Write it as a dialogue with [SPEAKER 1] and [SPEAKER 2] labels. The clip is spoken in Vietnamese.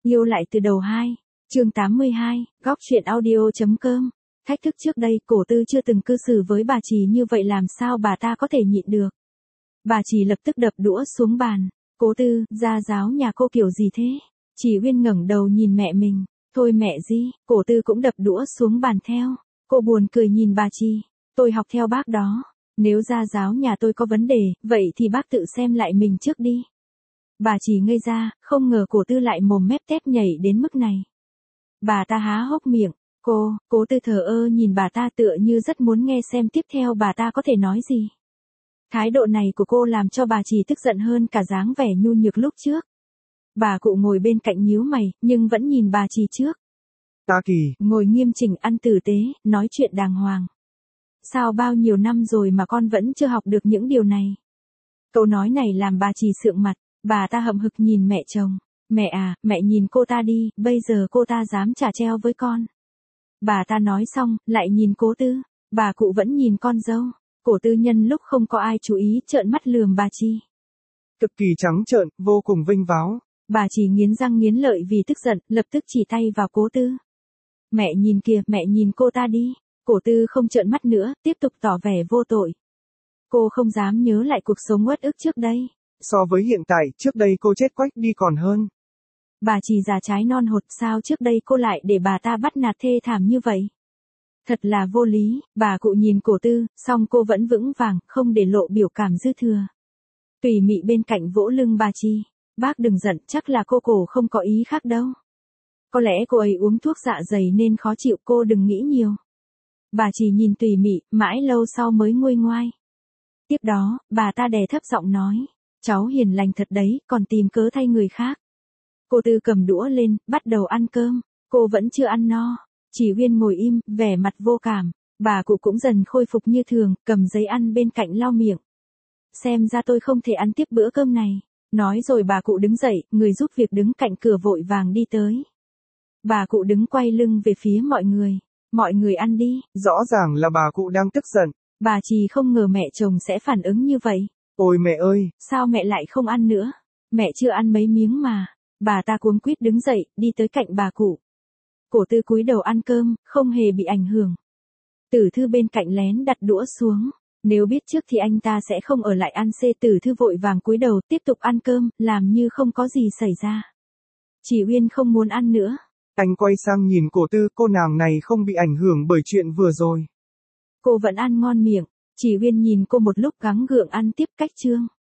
[SPEAKER 1] Yêu lại từ đầu 2, chương 82, góc truyện audio.com. Thách thức trước đây Cổ Tư chưa từng cư xử với bà Trì như vậy, làm sao bà ta có thể nhịn được. Bà Trì lập tức đập đũa xuống bàn. Cố Tư, gia giáo nhà cô kiểu gì thế? Chỉ Uyên ngẩng đầu nhìn mẹ mình. Thôi mẹ gì, Cổ Tư cũng đập đũa xuống bàn theo. Cô buồn cười nhìn bà Trì. Tôi học theo bác đó. Nếu gia giáo nhà tôi có vấn đề, vậy thì bác tự xem lại mình trước đi. Bà Trì ngây ra, không ngờ Cổ Tư lại mồm mép tép nhảy đến mức này. Bà ta há hốc miệng. Cố Tư thờ ơ nhìn bà ta tựa như rất muốn nghe xem tiếp theo bà ta có thể nói gì. Thái độ này của cô làm cho bà Trì tức giận hơn cả dáng vẻ nhu nhược lúc trước. Bà cụ ngồi bên cạnh nhíu mày, nhưng vẫn nhìn bà Trì trước.
[SPEAKER 2] Ta Kỳ,
[SPEAKER 1] ngồi nghiêm chỉnh ăn tử tế, nói chuyện đàng hoàng. Sao bao nhiêu năm rồi mà con vẫn chưa học được những điều này? Câu nói này làm bà Trì sượng mặt, bà ta hậm hực nhìn mẹ chồng. Mẹ à, mẹ nhìn cô ta đi, bây giờ cô ta dám trả treo với con. Bà ta nói xong, lại nhìn Cố Tư. Bà cụ vẫn nhìn con dâu. Cổ Tư nhân lúc không có ai chú ý trợn mắt lườm bà Trì.
[SPEAKER 2] cực kỳ trắng trợn, vô cùng vinh váo.
[SPEAKER 1] Bà Trì nghiến răng nghiến lợi vì tức giận, lập tức chỉ tay vào Cố Tư. Mẹ nhìn kìa, mẹ nhìn cô ta đi. Cổ Tư không trợn mắt nữa, tiếp tục tỏ vẻ vô tội. Cô không dám nhớ lại cuộc sống uất ức trước đây.
[SPEAKER 2] So với hiện tại, trước đây cô chết quách đi còn hơn.
[SPEAKER 1] Bà Trì già trái non hột, sao trước đây cô lại để bà ta bắt nạt thê thảm như vậy? Thật là vô lý. Bà cụ nhìn Cổ Tư, song cô vẫn vững vàng, không để lộ biểu cảm dư thừa. Tùy Mị bên cạnh vỗ lưng bà Trì. Bác đừng giận, chắc là cô cổ không có ý khác đâu. Có lẽ cô ấy uống thuốc dạ dày nên khó chịu, cô đừng nghĩ nhiều. Bà Trì nhìn Tùy Mị, mãi lâu sau mới nguôi ngoai. Tiếp đó, bà ta đè thấp giọng nói. Cháu hiền lành thật đấy, còn tìm cớ thay người khác. Cô Tư cầm đũa lên, bắt đầu ăn cơm. Cô vẫn chưa ăn no. Chỉ Uyên ngồi im, vẻ mặt vô cảm. Bà cụ cũng dần khôi phục như thường, cầm giấy ăn bên cạnh lau miệng. Xem ra tôi không thể ăn tiếp bữa cơm này. Nói rồi bà cụ đứng dậy, người giúp việc đứng cạnh cửa vội vàng đi tới. Bà cụ đứng quay lưng về phía mọi người. Mọi người ăn đi.
[SPEAKER 2] Rõ ràng là bà cụ đang tức giận.
[SPEAKER 1] Bà Trì không ngờ mẹ chồng sẽ phản ứng như vậy.
[SPEAKER 2] Ôi mẹ ơi!
[SPEAKER 1] Sao mẹ lại không ăn nữa? Mẹ chưa ăn mấy miếng mà. Bà ta cuống quýt đứng dậy, đi tới cạnh bà cụ. Cổ Tư cúi đầu ăn cơm, không hề bị ảnh hưởng. Tử Thư bên cạnh lén đặt đũa xuống. Nếu biết trước thì anh ta sẽ không ở lại ăn. Tử Thư vội vàng cúi đầu tiếp tục ăn cơm, làm như không có gì xảy ra. Chỉ Uyên không muốn ăn nữa.
[SPEAKER 2] Anh quay sang nhìn Cổ Tư, cô nàng này không bị ảnh hưởng bởi chuyện vừa rồi.
[SPEAKER 1] Cô vẫn ăn ngon miệng. Chỉ Uyên nhìn cô một lúc gắng gượng ăn tiếp cách chương.